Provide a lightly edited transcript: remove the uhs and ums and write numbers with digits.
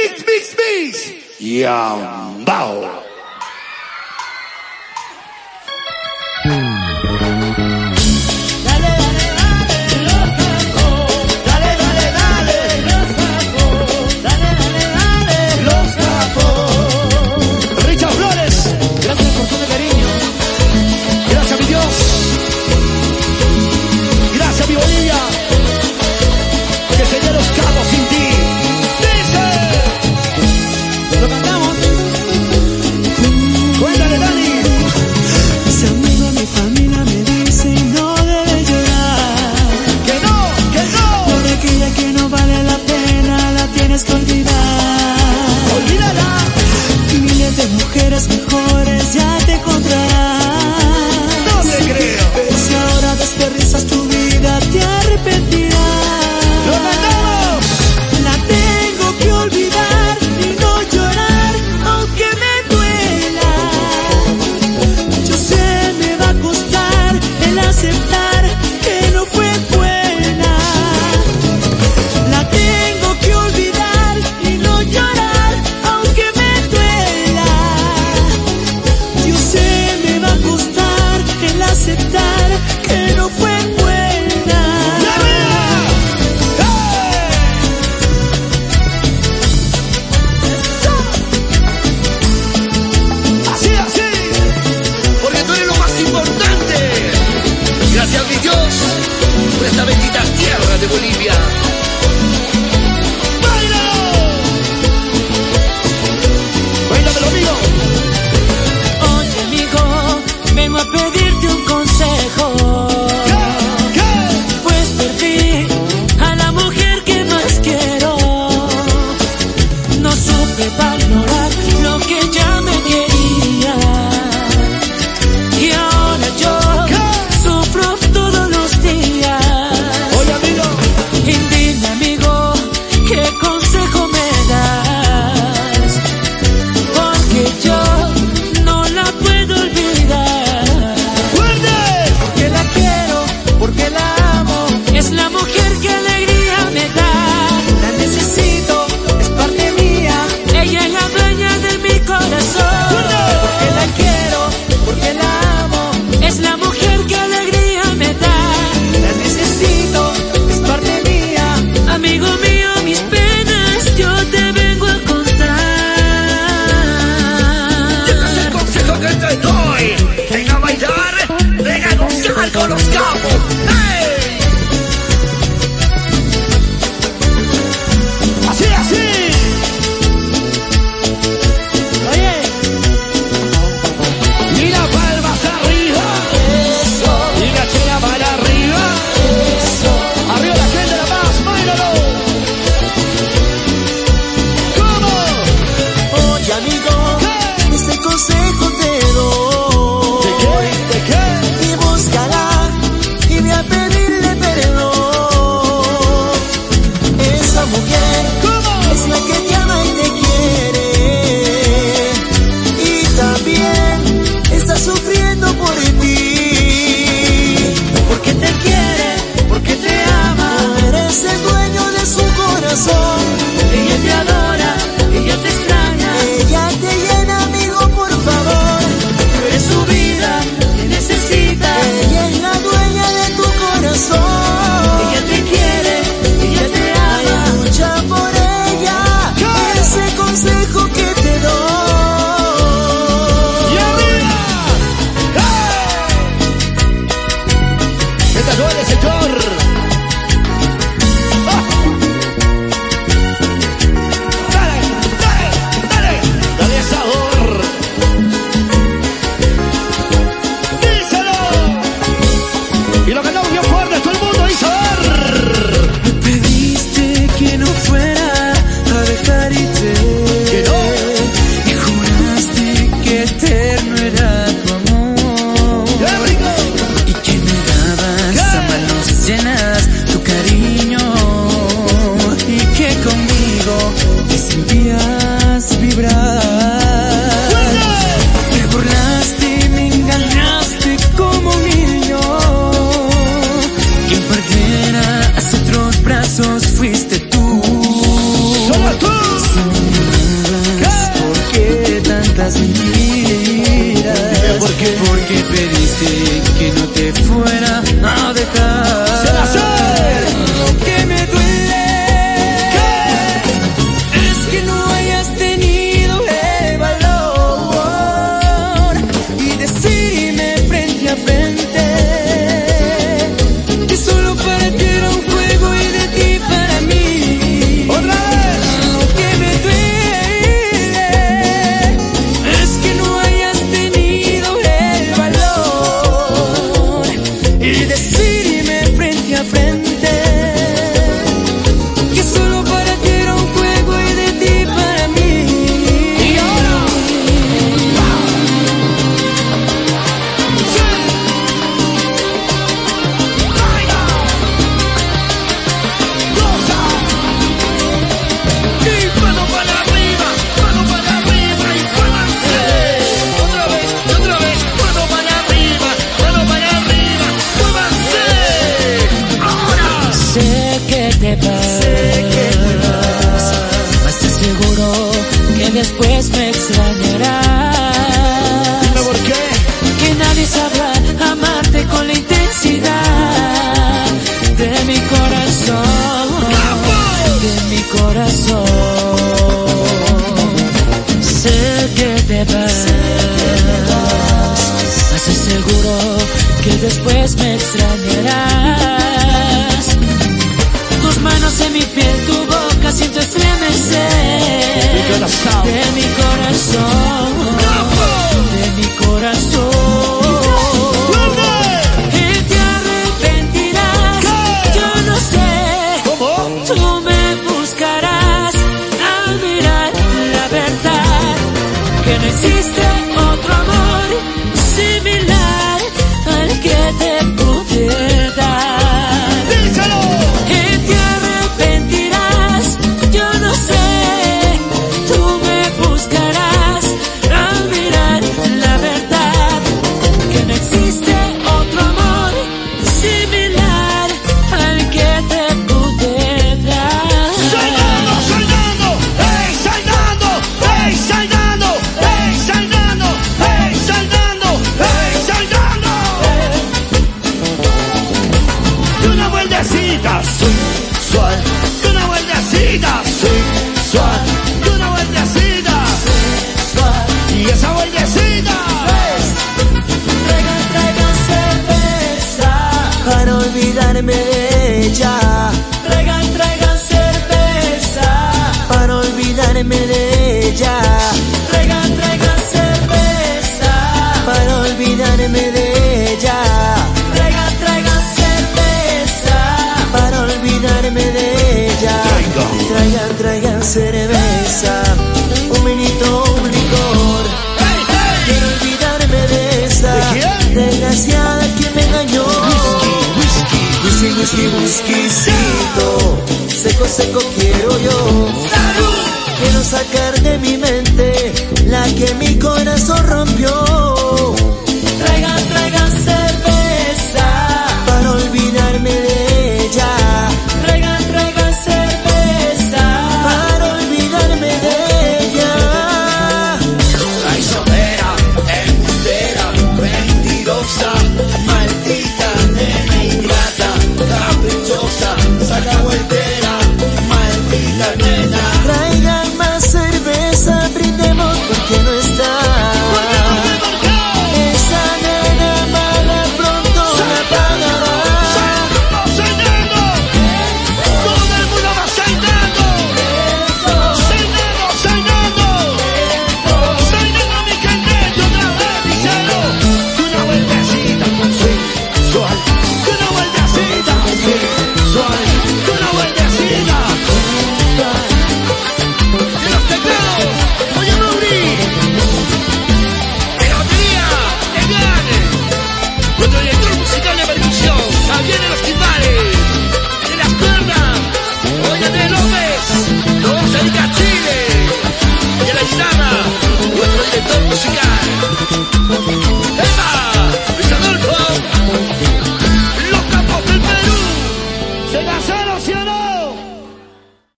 mix. Yambao. Mejores ya te encontrarás. No te creo. Pero si ahora desperdicias tu vida, te arrepentirás. ¡Lo ganamos! La tengo que olvidar y no llorar, aunque me duela. Yo sé, me va a costar el aceptar que no fue buena. La tengo que olvidar y no llorar, aunque me duela. Yo sé, me va a costar el aceptar que no fue buena. ¡La vida! ¡Hey! Así, porque tú eres lo más importante. Gracias a mi Dios por esta bendita tierra de Bolivia. Vengo a pedirte un consejo. Pues perdí a la mujer que más quiero. No supe valorar lo que ella me quería. Y ahora yo sufro todos los días. Oye, amigo. Y dime, amigo, ¿qué consejo me das? Porque yo no la puedo olvidar. Porque la amo, es la mujer que alegría me da. La necesito, es parte mía, ella es la dueña de mi corazón. Porque la quiero, porque la amo, es la mujer que alegría me da. La necesito, es parte mía, amigo mío, mis penas yo te vengo a contar. Este es el consejo que te doy. Venga a bailar, venga a gozar con los capos. Consejo te doy. ¿De qué? Y búscala y ve a pedirle perdón. Esa mujer es la que te ama y te quiere. Y también está sufriendo por ti. Porque te quiere, porque te ama. Tú eres el dueño de su corazón. Ella te adora, ella te extraña, ella te llena, amigo, por favor. Tú eres su vida, te necesita. Ella es la dueña de tu corazón. Ella te quiere, ella te ama. Lucha por ella, ese consejo que te doy. ¡Y arriba! ¡Hey! ¿Qué te duele, señor? Dale sabor. Díselo. Y lo ganamos bien fuerte, todo el mundo hizo ver. Me pediste que no fuera a dejar irte. ¿Que no? Y juraste que eterno era tu amor. ¡Qué rico! Y que me dabas a manos llenas tu cariño. Y que conmigo te sentías vibrar. Te burlaste y me engañaste como un niño. Quien perdiera hacia otros brazos fuiste tú. ¡Solo tú! Sin las mentiras. ¿Por qué? Porque pediste que no te fuera a dejar. ¡Se la sé! Lo que me duele es que no hayas tenido el valor y decirme frente a frente que solo para ti era un juego y de ti para mí. ¡Otra vez! Lo que me duele es que no hayas tenido el valor y decirme frente a frente que solo para ti era un juego y de ti para mí. Y ahora, y mano para arriba y muévanse. Otra vez, mano para arriba, muévanse. Ahora. Sé que te vas, mas te aseguro que después me extrañarás. ¿Por qué? Que nadie sabrá amarte con la intensidad de mi corazón, de mi corazón. Sé que te vas, mas te aseguro que después me extrañarás. Tus manos en mi piel, tu boca siento estremecer de mi corazón, de mi corazón. Y te arrepentirás, yo no sé. ¿Cómo? Tú me buscarás al mirar la verdad, que no existe otro amor similar al que te pude dar. ¡Díselo! Y te arrepentirás, yo no sé. Tú me buscarás al mirar la verdad, que no existe otro amor similar al que te pude dar. ¡Zainando! ¡Ey, Zainando! ¡Ey, Zainando! ¡Ey, Zainando! ¡Ey, Zainando! ¡Ey, Zainando! Y una vueltecita sensual, y una vueltecita sensual, y una vueltecita sensual, y esa vueltecita. Traigan cerveza para olvidarme de ella, traigan cerveza, para olvidarme de ella, traigan cerveza, para olvidarme de ella, traigan cerveza, para olvidarme de ella. Traigan cerveza, un vinito, un licor. Quiero olvidarme de esa ¿De quién? desgraciada que me engañó. Whiskycito, seco quiero yo. ¡Salud! Quiero sacar de mi mente